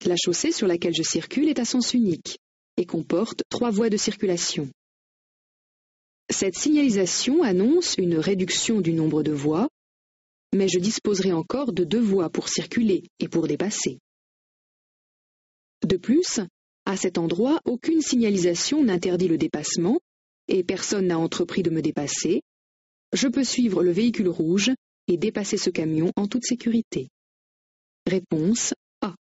La chaussée sur laquelle je circule est à sens unique et comporte 3 voies de circulation. Cette signalisation annonce une réduction du nombre de voies, mais je disposerai encore de 2 voies pour circuler et pour dépasser. De plus, à cet endroit, aucune signalisation n'interdit le dépassement et personne n'a entrepris de me dépasser. Je peux suivre le véhicule rouge et dépasser ce camion en toute sécurité. Réponse A.